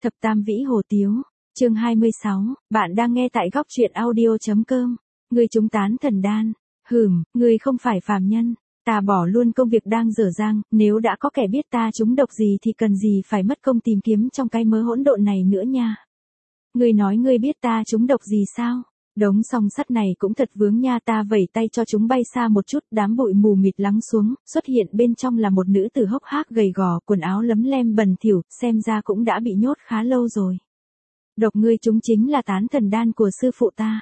Thập Tam Vĩ Hồ Tiếu, chương 26, bạn đang nghe tại góc truyện audio.com. Ngươi trúng tán thần đan, ngươi không phải phàm nhân, ta bỏ luôn công việc đang dở dang, nếu đã có kẻ biết ta trúng độc gì thì cần gì phải mất công tìm kiếm trong cái mớ hỗn độn này nữa nha. Ngươi nói ngươi biết ta trúng độc gì sao? Đống song sắt này cũng thật vướng nha, ta vẩy tay cho chúng bay xa một chút, đám bụi mù mịt lắng xuống, xuất hiện bên trong là một nữ tử hốc hác gầy gò, quần áo lấm lem bẩn thỉu, xem ra cũng đã bị nhốt khá lâu rồi. Độc ngươi chúng chính là tán thần đan của sư phụ ta.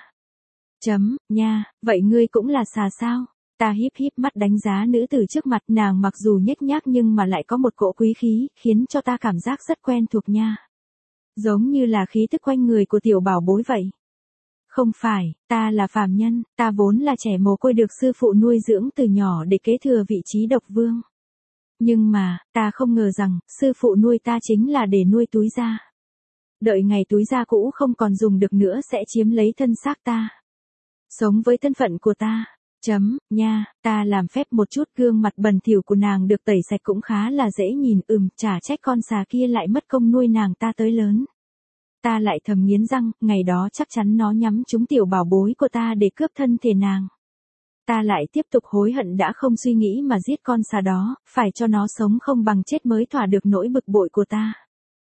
Nha, vậy ngươi cũng là xà sao? Ta híp híp mắt đánh giá nữ tử trước mặt, nàng mặc dù nhếch nhác nhưng mà lại có một cỗ quý khí, khiến cho ta cảm giác rất quen thuộc nha. Giống như là khí tức quanh người của tiểu bảo bối vậy. Không phải, ta là phàm nhân, ta vốn là trẻ mồ côi được sư phụ nuôi dưỡng từ nhỏ để kế thừa vị trí độc vương. Nhưng mà, ta không ngờ rằng, sư phụ nuôi ta chính là để nuôi túi da. Đợi ngày túi da cũ không còn dùng được nữa sẽ chiếm lấy thân xác ta. Sống với thân phận của ta. Nha, ta làm phép một chút, gương mặt bẩn thỉu của nàng được tẩy sạch cũng khá là dễ nhìn, chả trách con xà kia lại mất công nuôi nàng ta tới lớn. Ta lại thầm nghiến răng, ngày đó chắc chắn nó nhắm trúng tiểu bảo bối của ta để cướp thân thể nàng. Ta lại tiếp tục hối hận đã không suy nghĩ mà giết con xà đó, phải cho nó sống không bằng chết mới thỏa được nỗi bực bội của ta.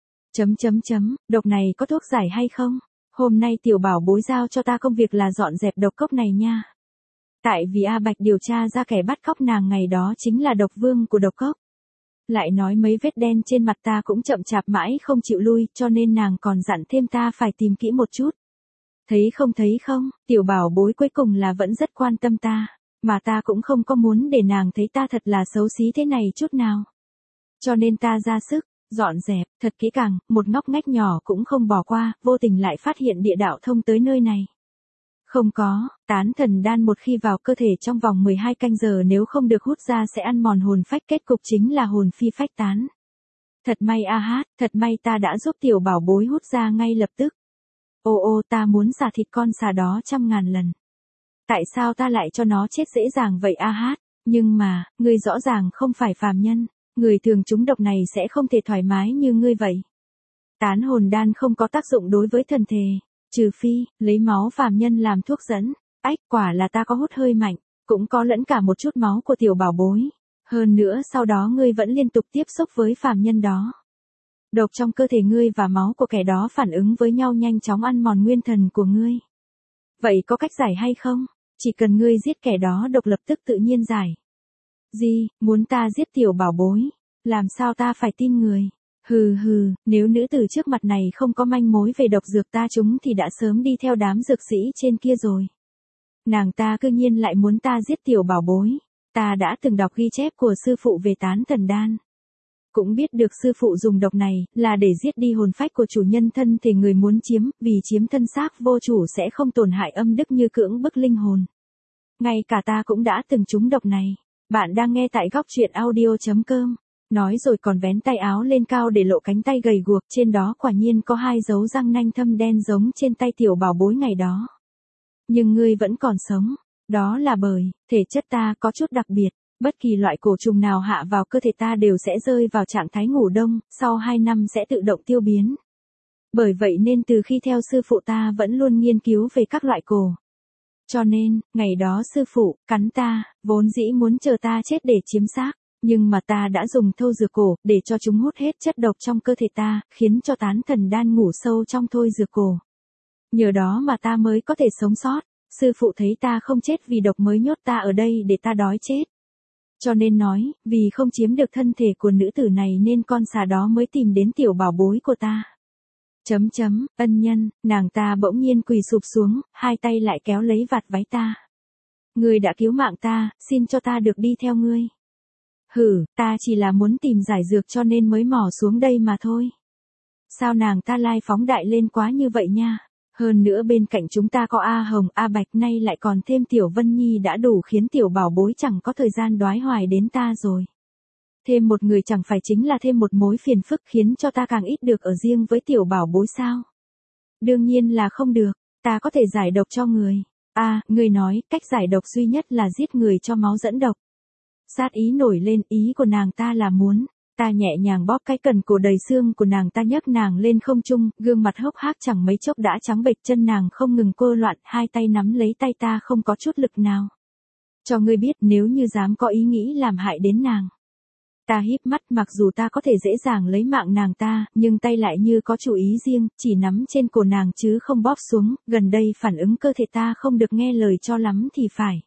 Độc này có thuốc giải hay không? Hôm nay tiểu bảo bối giao cho ta công việc là dọn dẹp độc cốc này nha. Tại vì A Bạch điều tra ra kẻ bắt cóc nàng ngày đó chính là độc vương của độc cốc. Lại nói mấy vết đen trên mặt ta cũng chậm chạp mãi không chịu lui, cho nên nàng còn dặn thêm ta phải tìm kỹ một chút. Thấy không, tiểu bảo bối cuối cùng là vẫn rất quan tâm ta, mà ta cũng không có muốn để nàng thấy ta thật là xấu xí thế này chút nào. Cho nên ta ra sức, dọn dẹp, thật kỹ càng, một ngóc ngách nhỏ cũng không bỏ qua, vô tình lại phát hiện địa đạo thông tới nơi này. Không có, tán thần đan một khi vào cơ thể trong vòng 12 canh giờ nếu không được hút ra sẽ ăn mòn hồn phách, kết cục chính là hồn phi phách tán. Thật may thật may ta đã giúp tiểu bảo bối hút ra ngay lập tức. Ta muốn xả thịt con xà đó 100.000 lần. Tại sao ta lại cho nó chết dễ dàng vậy Nhưng mà, ngươi rõ ràng không phải phàm nhân, người thường trúng độc này sẽ không thể thoải mái như ngươi vậy. Tán hồn đan không có tác dụng đối với thần thể. Trừ phi, lấy máu phàm nhân làm thuốc dẫn. Quả là ta có hút hơi mạnh, cũng có lẫn cả một chút máu của tiểu bảo bối. Hơn nữa sau đó ngươi vẫn liên tục tiếp xúc với phàm nhân đó. Độc trong cơ thể ngươi và máu của kẻ đó phản ứng với nhau nhanh chóng ăn mòn nguyên thần của ngươi. Vậy có cách giải hay không? Chỉ cần ngươi giết kẻ đó độc lập tức tự nhiên giải. Gì, muốn ta giết tiểu bảo bối? Làm sao ta phải tin người? Nếu nữ tử trước mặt này không có manh mối về độc dược ta trúng thì đã sớm đi theo đám dược sĩ trên kia rồi. Nàng ta cư nhiên lại muốn ta giết tiểu bảo bối. Ta đã từng đọc ghi chép của sư phụ về tán thần đan. Cũng biết được sư phụ dùng độc này là để giết đi hồn phách của chủ nhân thân thể người muốn chiếm, vì chiếm thân xác vô chủ sẽ không tổn hại âm đức như cưỡng bức linh hồn. Ngay cả ta cũng đã từng trúng độc này. Bạn đang nghe tại góc truyện audio.com. Nói rồi còn vén tay áo lên cao để lộ cánh tay gầy guộc, trên đó quả nhiên có 2 dấu răng nanh thâm đen giống trên tay tiểu bảo bối ngày đó. Nhưng ngươi vẫn còn sống, đó là bởi, thể chất ta có chút đặc biệt, bất kỳ loại cổ trùng nào hạ vào cơ thể ta đều sẽ rơi vào trạng thái ngủ đông, sau 2 năm sẽ tự động tiêu biến. Bởi vậy nên từ khi theo sư phụ ta vẫn luôn nghiên cứu về các loại cổ. Cho nên, ngày đó sư phụ, cắn ta, vốn dĩ muốn chờ ta chết để chiếm xác. Nhưng mà ta đã dùng thâu dược cổ, để cho chúng hút hết chất độc trong cơ thể ta, khiến cho tán thần đan ngủ sâu trong thôi dược cổ. Nhờ đó mà ta mới có thể sống sót, sư phụ thấy ta không chết vì độc mới nhốt ta ở đây để ta đói chết. Cho nên nói, vì không chiếm được thân thể của nữ tử này nên con xà đó mới tìm đến tiểu bảo bối của ta. Ân nhân, nàng ta bỗng nhiên quỳ sụp xuống, 2 tay lại kéo lấy vạt váy ta. Ngươi đã cứu mạng ta, xin cho ta được đi theo ngươi. Ta chỉ là muốn tìm giải dược cho nên mới mò xuống đây mà thôi. Sao nàng ta lai phóng đại lên quá như vậy nha? Hơn nữa bên cạnh chúng ta có A Hồng, A Bạch, nay lại còn thêm Tiểu Vân Nhi đã đủ khiến tiểu bảo bối chẳng có thời gian đoái hoài đến ta rồi. Thêm một người chẳng phải chính là thêm một mối phiền phức khiến cho ta càng ít được ở riêng với tiểu bảo bối sao? Đương nhiên là không được, ta có thể giải độc cho người. Người nói, cách giải độc duy nhất là giết người cho máu dẫn độc. Sát ý nổi lên, ý của nàng ta là muốn Ta nhẹ nhàng bóp cái cần cổ đầy xương của nàng, ta nhấc nàng lên không trung, gương mặt hốc hác chẳng mấy chốc đã trắng bệch, chân nàng không ngừng cô loạn, hai tay nắm lấy tay ta không có chút lực nào. Cho ngươi biết nếu như dám có ý nghĩ làm hại đến nàng. Ta híp mắt, mặc dù ta có thể dễ dàng lấy mạng nàng ta, nhưng tay lại như có chủ ý riêng, chỉ nắm trên cổ nàng chứ không bóp xuống, gần đây phản ứng cơ thể ta không được nghe lời cho lắm thì phải.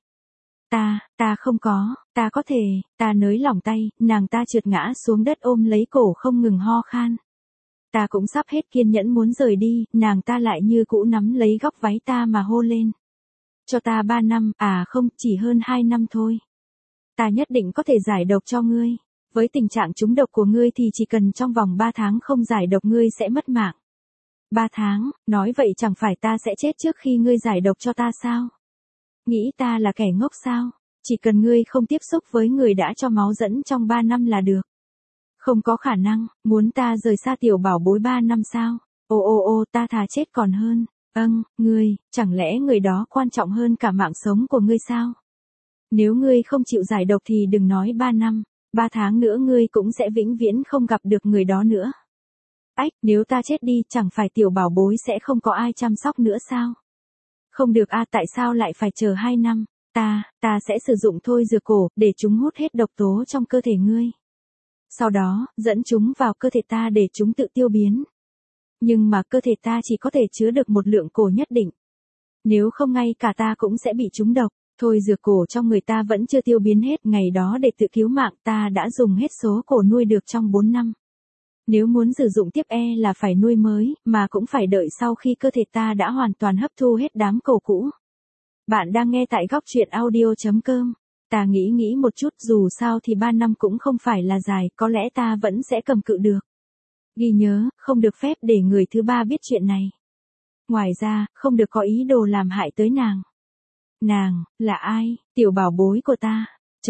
Ta không có, ta có thể, ta nới lỏng tay, nàng ta trượt ngã xuống đất ôm lấy cổ không ngừng ho khan. Ta cũng sắp hết kiên nhẫn muốn rời đi, nàng ta lại như cũ nắm lấy góc váy ta mà hô lên. Cho ta 3 năm, à không, chỉ hơn 2 năm thôi. Ta nhất định có thể giải độc cho ngươi. Với tình trạng trúng độc của ngươi thì chỉ cần trong vòng 3 tháng không giải độc ngươi sẽ mất mạng. 3 tháng, nói vậy chẳng phải ta sẽ chết trước khi ngươi giải độc cho ta sao? Nghĩ ta là kẻ ngốc sao? Chỉ cần ngươi không tiếp xúc với người đã cho máu dẫn trong 3 năm là được. Không có khả năng, muốn ta rời xa tiểu bảo bối 3 năm sao? Ô, ta thà chết còn hơn. Ngươi, chẳng lẽ người đó quan trọng hơn cả mạng sống của ngươi sao? Nếu ngươi không chịu giải độc thì đừng nói 3 năm, 3 tháng nữa ngươi cũng sẽ vĩnh viễn không gặp được người đó nữa. Ách, nếu ta chết đi chẳng phải tiểu bảo bối sẽ không có ai chăm sóc nữa sao? Không được tại sao lại phải chờ 2 năm? Ta sẽ sử dụng thôi dược cổ, để chúng hút hết độc tố trong cơ thể ngươi. Sau đó, dẫn chúng vào cơ thể ta để chúng tự tiêu biến. Nhưng mà cơ thể ta chỉ có thể chứa được một lượng cổ nhất định. Nếu không ngay cả ta cũng sẽ bị trúng độc. Thôi dược cổ trong người ta vẫn chưa tiêu biến hết, ngày đó để tự cứu mạng ta đã dùng hết số cổ nuôi được trong 4 năm. Nếu muốn sử dụng tiếp là phải nuôi mới, mà cũng phải đợi sau khi cơ thể ta đã hoàn toàn hấp thu hết đám cổ cũ. Bạn đang nghe tại góc truyện audio.com. Ta nghĩ một chút, dù sao thì 3 năm cũng không phải là dài, có lẽ ta vẫn sẽ cầm cự được. Ghi nhớ, không được phép để người thứ ba biết chuyện này. Ngoài ra, không được có ý đồ làm hại tới nàng. Nàng, là ai? Tiểu bảo bối của ta.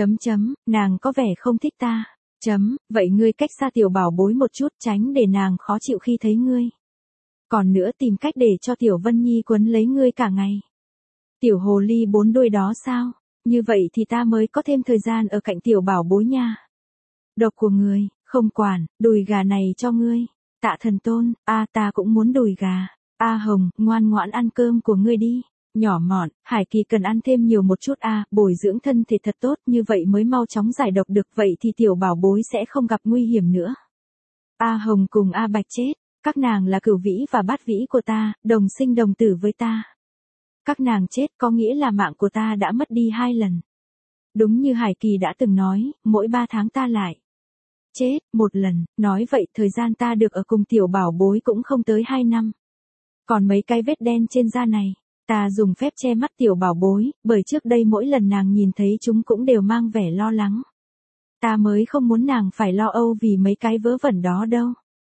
Nàng có vẻ không thích ta. Vậy ngươi cách xa tiểu bảo bối một chút, tránh để nàng khó chịu khi thấy ngươi. Còn nữa tìm cách để cho tiểu Vân Nhi quấn lấy ngươi cả ngày. Tiểu hồ ly 4 đuôi đó sao? Như vậy thì ta mới có thêm thời gian ở cạnh tiểu bảo bối nha. Độc của ngươi, không quản, đùi gà này cho ngươi. Tạ Thần Tôn, ta cũng muốn đùi gà. Hồng, ngoan ngoãn ăn cơm của ngươi đi. Nhỏ mọn, Hải Kỳ cần ăn thêm nhiều một chút bồi dưỡng thân thể thật tốt, như vậy mới mau chóng giải độc được, vậy thì tiểu bảo bối sẽ không gặp nguy hiểm nữa. Hồng cùng Bạch chết, các nàng là Cửu Vĩ và Bát Vĩ của ta, đồng sinh đồng tử với ta. Các nàng chết có nghĩa là mạng của ta đã mất đi 2 lần. Đúng như Hải Kỳ đã từng nói, mỗi 3 tháng ta lại chết 1 lần, nói vậy thời gian ta được ở cùng tiểu bảo bối cũng không tới 2 năm. Còn mấy cái vết đen trên da này, ta dùng phép che mắt tiểu bảo bối, bởi trước đây mỗi lần nàng nhìn thấy chúng cũng đều mang vẻ lo lắng. Ta mới không muốn nàng phải lo âu vì mấy cái vớ vẩn đó đâu.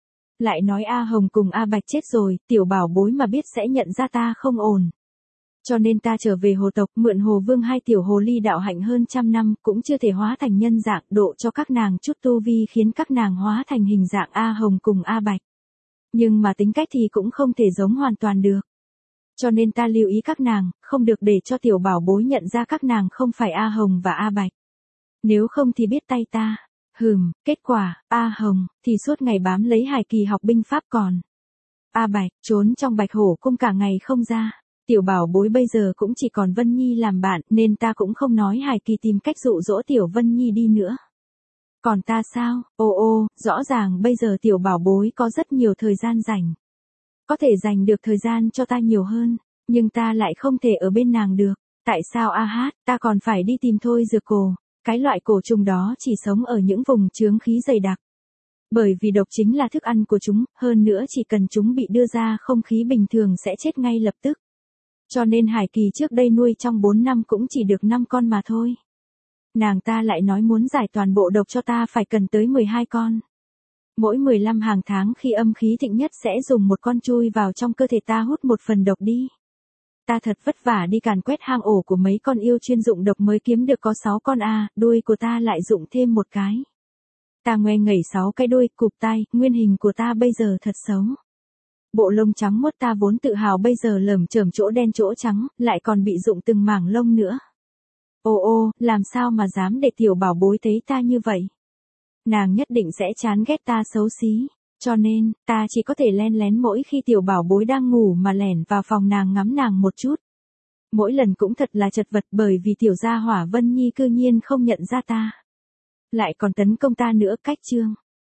Lại nói Hồng cùng Bạch chết rồi, tiểu bảo bối mà biết sẽ nhận ra ta không ổn. Cho nên ta trở về hồ tộc, mượn hồ vương 2 tiểu hồ ly đạo hạnh hơn 100 năm, cũng chưa thể hóa thành nhân dạng, độ cho các nàng chút tu vi khiến các nàng hóa thành hình dạng Hồng cùng Bạch. Nhưng mà tính cách thì cũng không thể giống hoàn toàn được. Cho nên ta lưu ý các nàng, không được để cho tiểu bảo bối nhận ra các nàng không phải Hồng và Bạch. Nếu không thì biết tay ta. Kết quả, Hồng, thì suốt ngày bám lấy Hải Kỳ học binh pháp, còn Bạch, trốn trong Bạch Hổ cung cả ngày không ra. Tiểu bảo bối bây giờ cũng chỉ còn Vân Nhi làm bạn, nên ta cũng không nói Hải Kỳ tìm cách dụ dỗ tiểu Vân Nhi đi nữa. Còn ta sao? Rõ ràng bây giờ tiểu bảo bối có rất nhiều thời gian rảnh. Có thể dành được thời gian cho ta nhiều hơn, nhưng ta lại không thể ở bên nàng được. Tại sao ta còn phải đi tìm thôi dược cổ? Cái loại cổ trùng đó chỉ sống ở những vùng chướng khí dày đặc. Bởi vì độc chính là thức ăn của chúng, hơn nữa chỉ cần chúng bị đưa ra không khí bình thường sẽ chết ngay lập tức. Cho nên Hải Kỳ trước đây nuôi trong 4 năm cũng chỉ được 5 con mà thôi. Nàng ta lại nói muốn giải toàn bộ độc cho ta phải cần tới 12 con. Mỗi 15 hàng tháng khi âm khí thịnh nhất sẽ dùng một con chui vào trong cơ thể ta hút một phần độc đi. Ta thật vất vả đi càn quét hang ổ của mấy con yêu chuyên dụng độc mới kiếm được có 6 con đuôi của ta lại dụng thêm một cái. Ta ngoe ngẩy 6 cái đuôi, cụp tai, nguyên hình của ta bây giờ thật xấu. Bộ lông trắng muốt ta vốn tự hào bây giờ lởm chởm chỗ đen chỗ trắng, lại còn bị dụng từng mảng lông nữa. Làm sao mà dám để tiểu bảo bối thấy ta như vậy? nàng nhất định sẽ chán ghét ta xấu xí. Cho nên, ta chỉ có thể len lén mỗi khi tiểu bảo bối đang ngủ mà lẻn vào phòng nàng ngắm nàng một chút. Mỗi lần cũng thật là chật vật bởi vì tiểu gia hỏa Vân Nhi cư nhiên không nhận ra ta. Lại còn tấn công ta nữa, cách chương.